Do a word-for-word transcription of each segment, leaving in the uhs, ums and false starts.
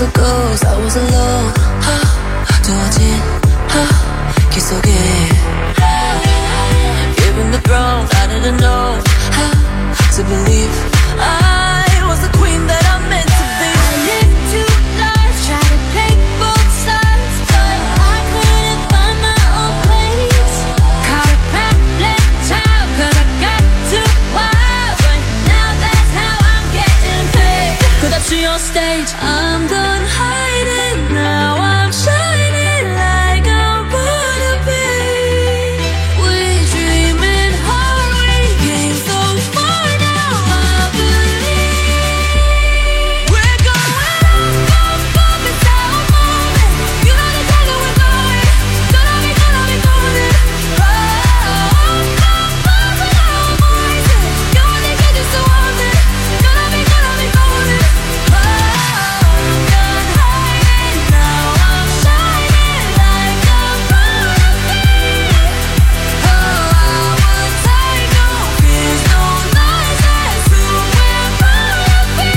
so goes, I was alone. 두어진 길 속에 given the throne, I didn't know how to believe I was the queen that I meant to be. I lived two lives, tried to take both sides, but I couldn't find my own place. Caught a backlit child, cause I got too wild, but now that's how I'm getting paid. Cause up to your stage, I'm done hiding, now I'm shining like I'm born to be. We dreaming hard, we came so far, now I believe we're going up, up, up, it's how I'm moving. You know the time that we're going, gonna be, gonna be moving. Oh, up, up, up, and how I'm rising. You only get just so often, gonna be, gonna be moving. Oh, I'm done hiding, now I'm shining like I'm born to be. Oh, I would take no fears, no lies, that's who we're born to be.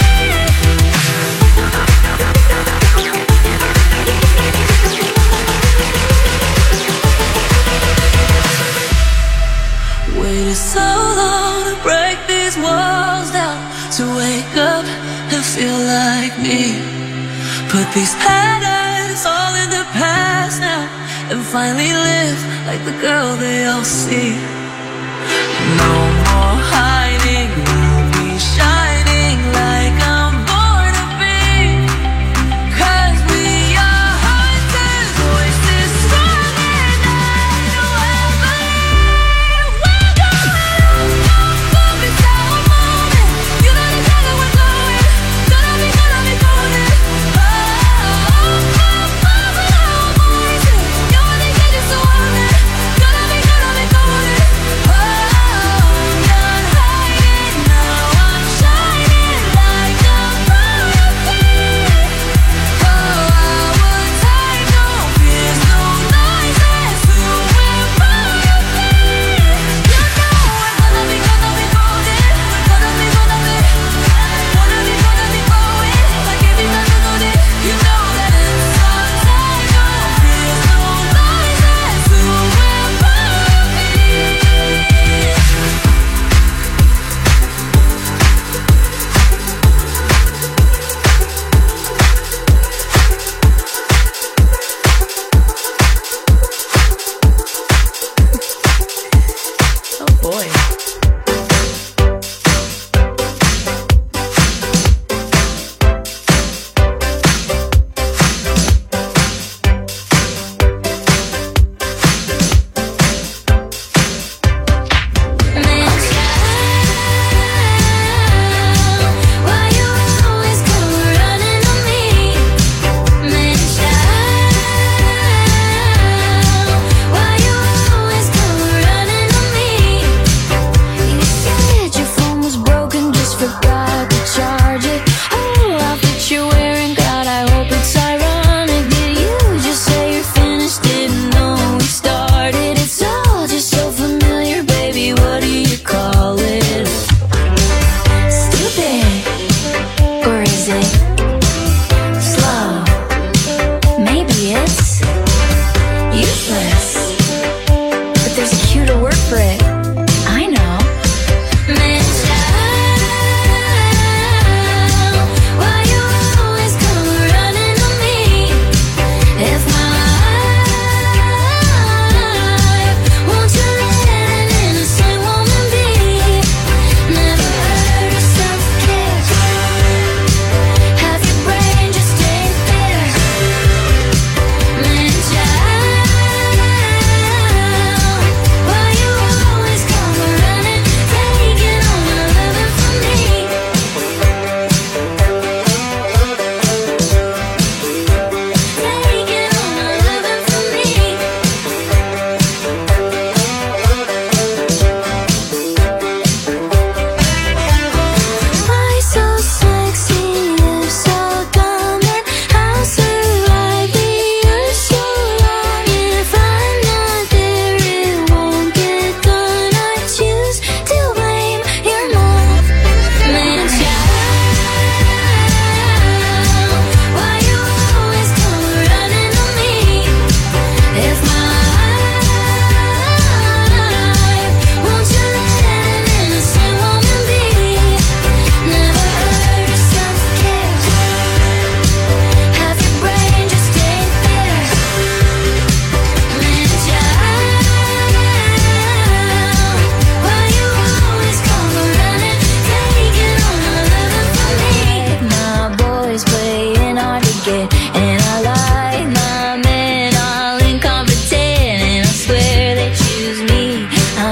Waited so long to break these walls down, to wake up and feel like me. Put these patterns all in the past now, and finally live like the girl they all see. No more hiding, I'll be shining like I'm born to be. Cause we are hunters, voices stronger than you'll ever believe. We're going up, up, up, it's how I'm moving. You know the time that we're going, gonna be, gonna be moving. Oh, up, up, up, and how I'm rising. You only get just so often, gonna be, gonna be moving. Oh,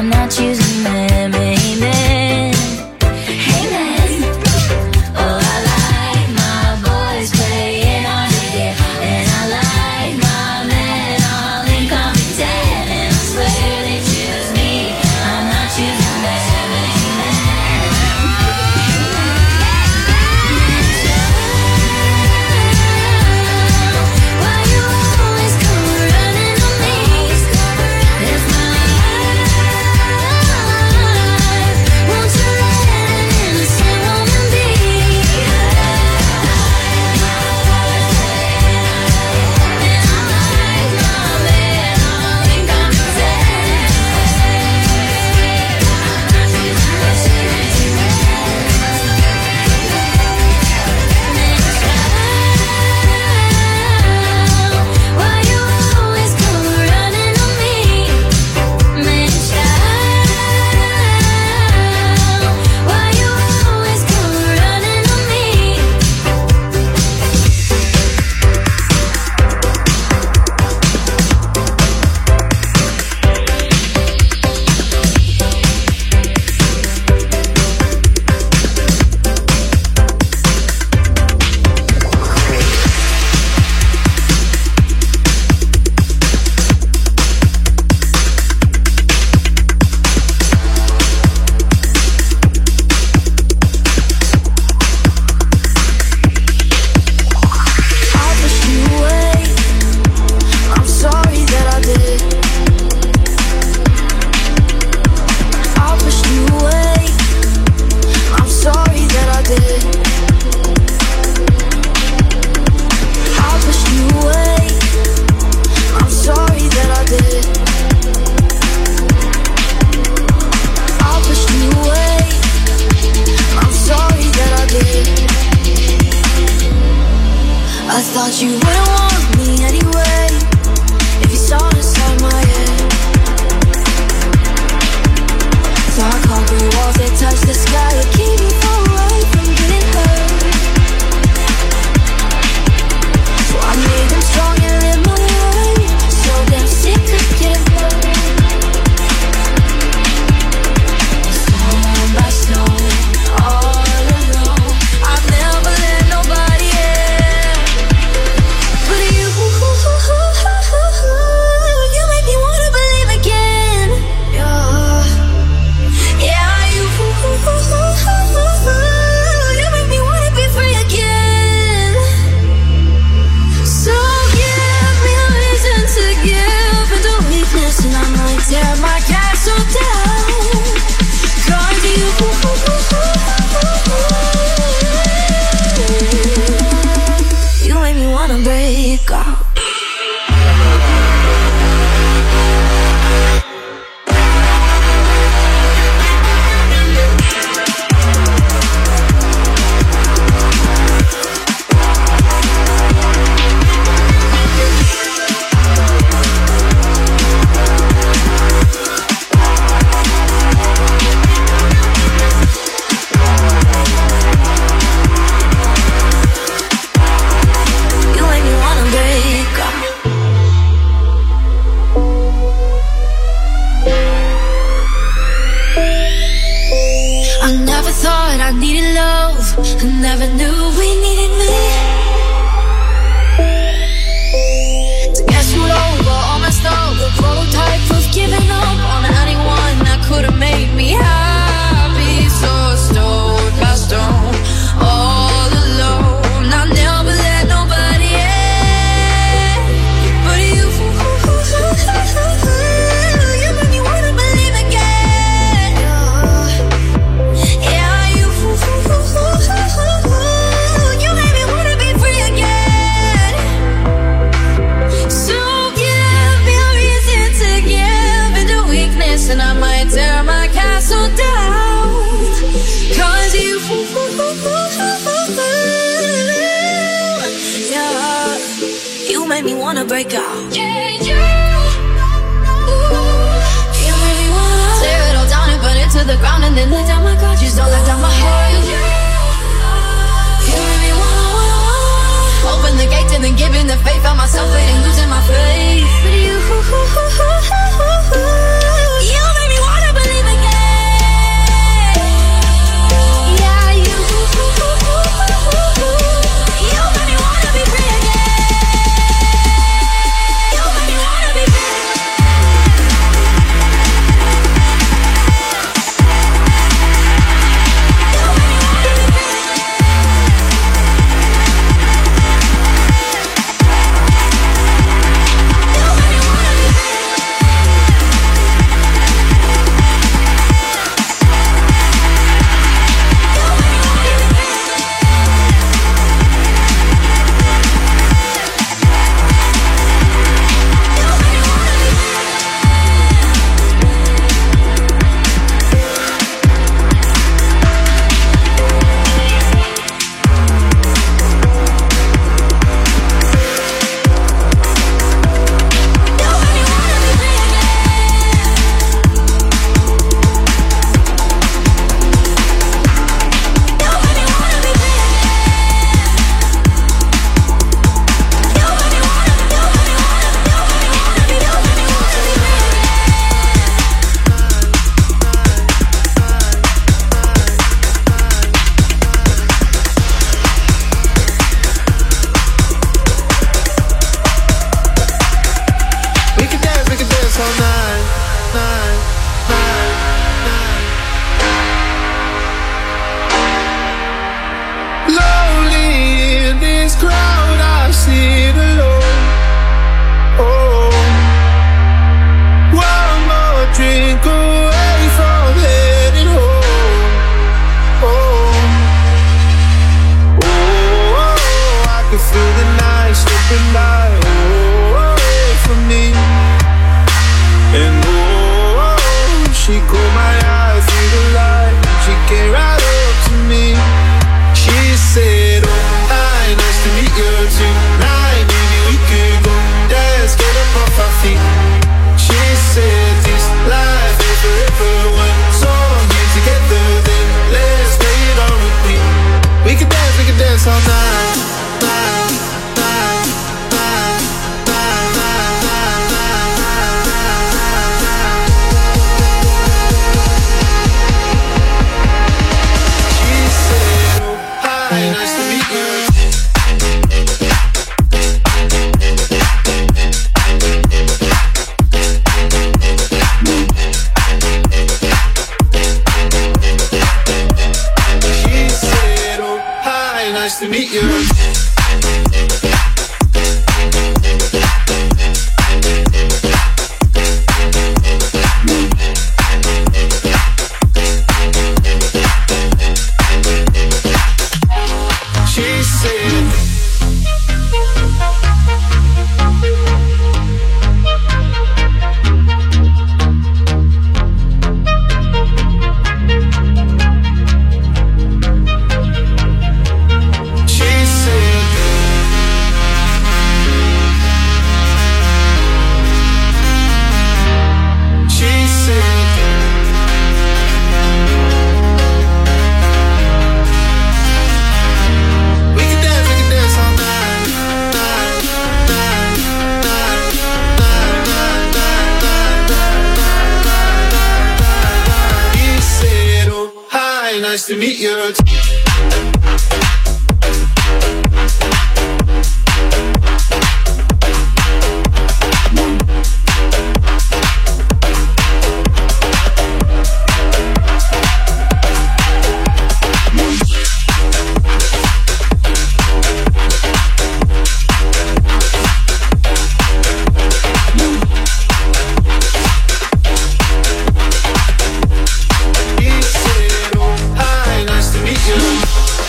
not choosing them. Amen. Amen. Oh, I like my boys playing hard to get, and I like my men all incompetent. And I swear they choose me, I'm not choosing them. I thought you wouldn't want me anyway, if you saw inside my head. So I conquered walls that touch the sky to keep me far away from getting hurt. So I made them strong and lived my life, so damn sick of getting hurt. Stone by stone, all alone, I've never let nobody in. But you, you make me wanna believe again. Yeah, yeah, you, you make me wanna be free again. So give me a reason to give into weakness, and I might tear my castle down. Cause you, you make me wanna break out. You make me wanna break out. I never thought I needed love, I never knew we needed me. To get screwed over, all messed up, the prototype of giving up on anyone that could've made me happy. So stone by stone, all alone, I never let nobody in. But you, you make me wanna believe again. Yeah, you, you make me wanna be free again. So give me a reason to give into weakness, and I might tear my castle down. Cause you, yeah, you make me wanna break out. Yeah, you, you make me wanna tear it all down and burn it to the ground, and then let down my guard, just don't let down my heart. You make me wanna, wanna, wanna open the gate and then giving the faith, found myself and losing my faith. But you, you make me wanna believe. nice to meet you. You.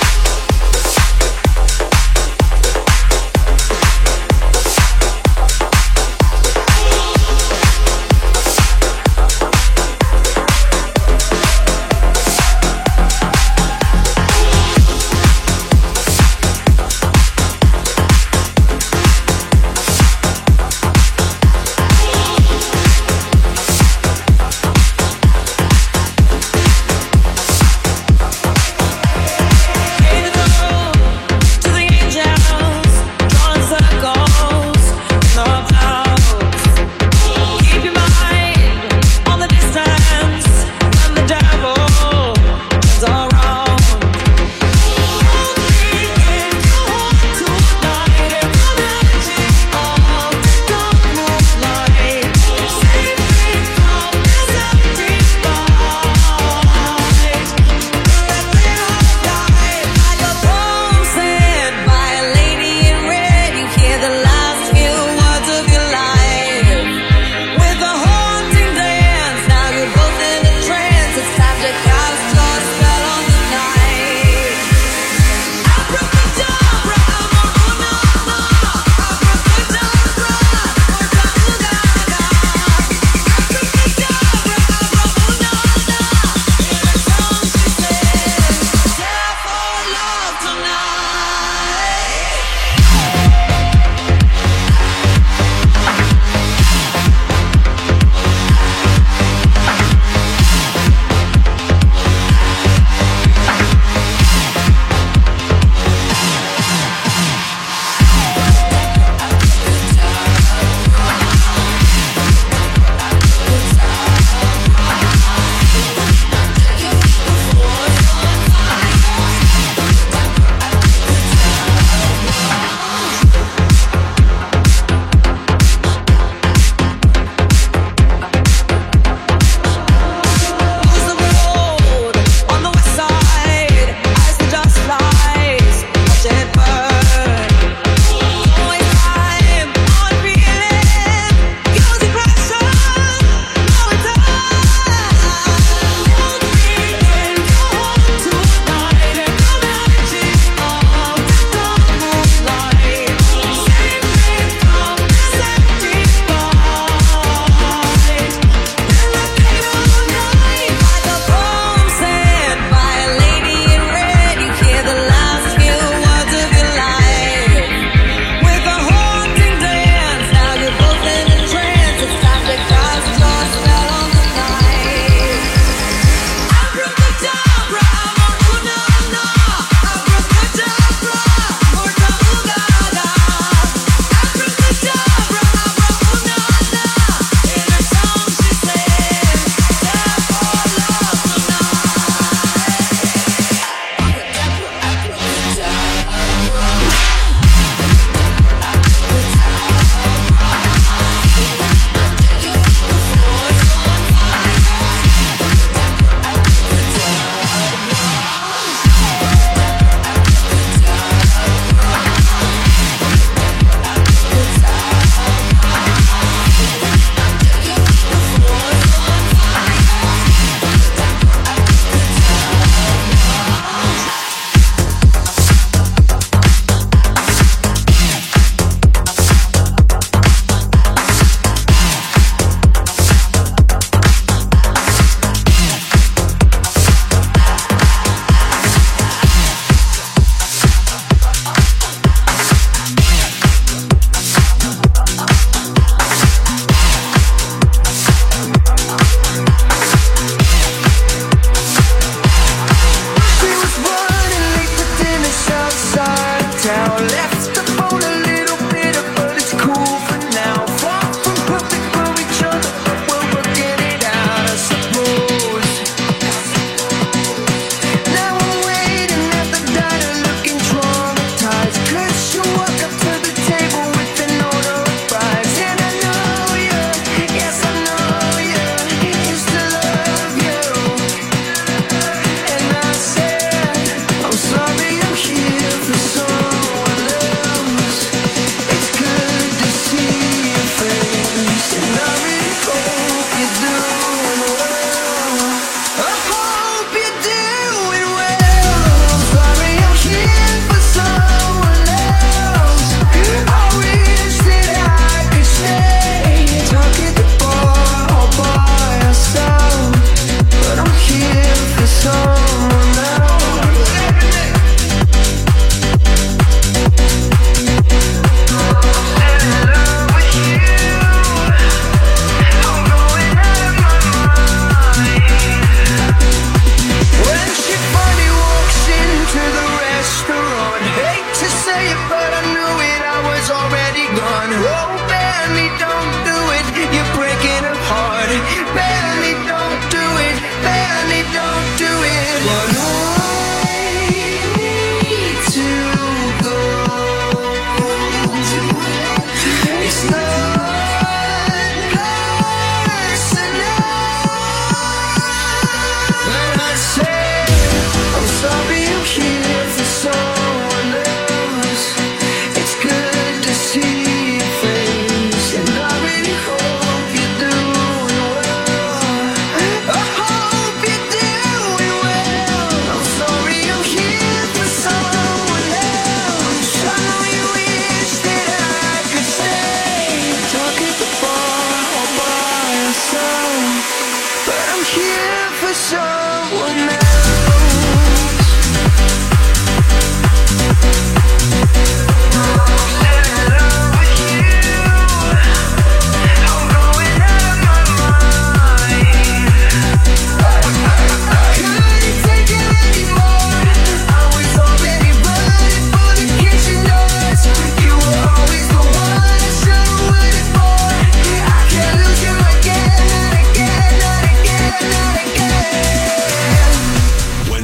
here for someone else.